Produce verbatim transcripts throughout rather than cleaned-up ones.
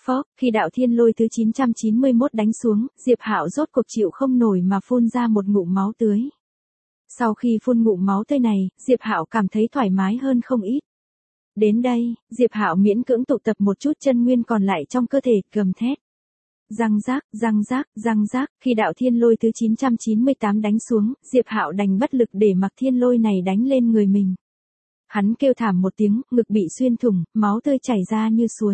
Phốc, khi đạo thiên lôi thứ chín trăm chín mươi mốt đánh xuống, Diệp Hạo rốt cuộc chịu không nổi mà phun ra một ngụm máu tươi. Sau khi phun ngụm máu tươi này, Diệp Hạo cảm thấy thoải mái hơn không ít. Đến đây, Diệp Hạo miễn cưỡng tụ tập một chút chân nguyên còn lại trong cơ thể, gầm thét. Răng rác, răng rác, răng rác, khi đạo thiên lôi thứ chín trăm chín mươi tám đánh xuống, Diệp Hạo đành bất lực để mặc thiên lôi này đánh lên người mình. Hắn kêu thảm một tiếng, ngực bị xuyên thủng, máu tươi chảy ra như suối.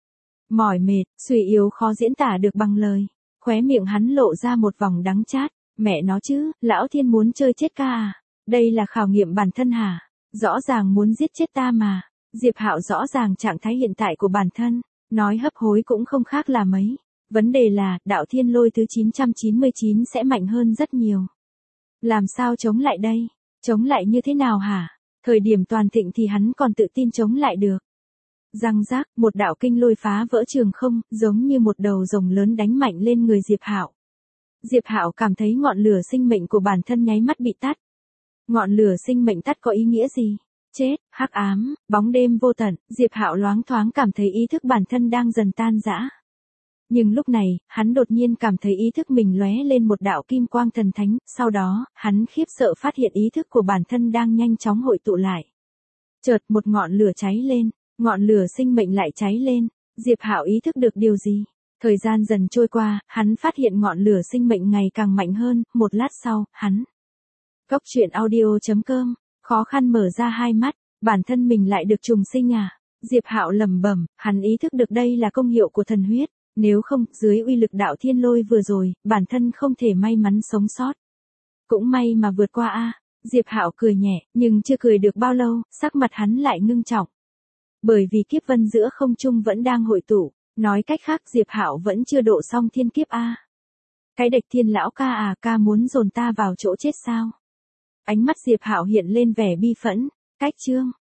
Mỏi mệt, suy yếu khó diễn tả được bằng lời. Khóe miệng hắn lộ ra một vòng đắng chát. Mẹ nó chứ, lão thiên muốn chơi chết ca à? Đây là khảo nghiệm bản thân hả? Rõ ràng muốn giết chết ta mà. Diệp Hạo rõ ràng trạng thái hiện tại của bản thân, nói hấp hối cũng không khác là mấy. Vấn đề là, đạo thiên lôi thứ chín trăm chín mươi chín sẽ mạnh hơn rất nhiều. Làm sao chống lại đây? Chống lại như thế nào hả? Thời điểm toàn thịnh thì hắn còn tự tin chống lại được. Răng rác, một đạo kinh lôi phá vỡ trường không, giống như một đầu rồng lớn đánh mạnh lên người Diệp Hạo. Diệp Hạo cảm thấy ngọn lửa sinh mệnh của bản thân nháy mắt bị tắt. Ngọn lửa sinh mệnh tắt có ý nghĩa gì? Chết, hắc ám, bóng đêm vô tận, Diệp Hạo loáng thoáng cảm thấy ý thức bản thân đang dần tan rã. Nhưng lúc này, hắn đột nhiên cảm thấy ý thức mình lóe lên một đạo kim quang thần thánh, sau đó, hắn khiếp sợ phát hiện ý thức của bản thân đang nhanh chóng hội tụ lại. Chợt một ngọn lửa cháy lên, ngọn lửa sinh mệnh lại cháy lên, Diệp Hạo ý thức được điều gì? Thời gian dần trôi qua, hắn phát hiện ngọn lửa sinh mệnh ngày càng mạnh hơn, một lát sau, hắn. Cốc truyện audio chấm com, khó khăn mở ra hai mắt, bản thân mình lại được trùng sinh à? Diệp Hạo lẩm bẩm, hắn ý thức được đây là công hiệu của thần huyết, nếu không, dưới uy lực đạo thiên lôi vừa rồi, bản thân không thể may mắn sống sót. Cũng may mà vượt qua a. Diệp Hạo cười nhẹ, nhưng chưa cười được bao lâu, sắc mặt hắn lại ngưng trọng. Bởi vì kiếp vân giữa không trung vẫn đang hội tụ. Nói cách khác Diệp Hạo vẫn chưa độ xong thiên kiếp a. Cái địch thiên lão ca à, ca muốn dồn ta vào chỗ chết sao? Ánh mắt Diệp Hạo hiện lên vẻ bi phẫn. Cách chương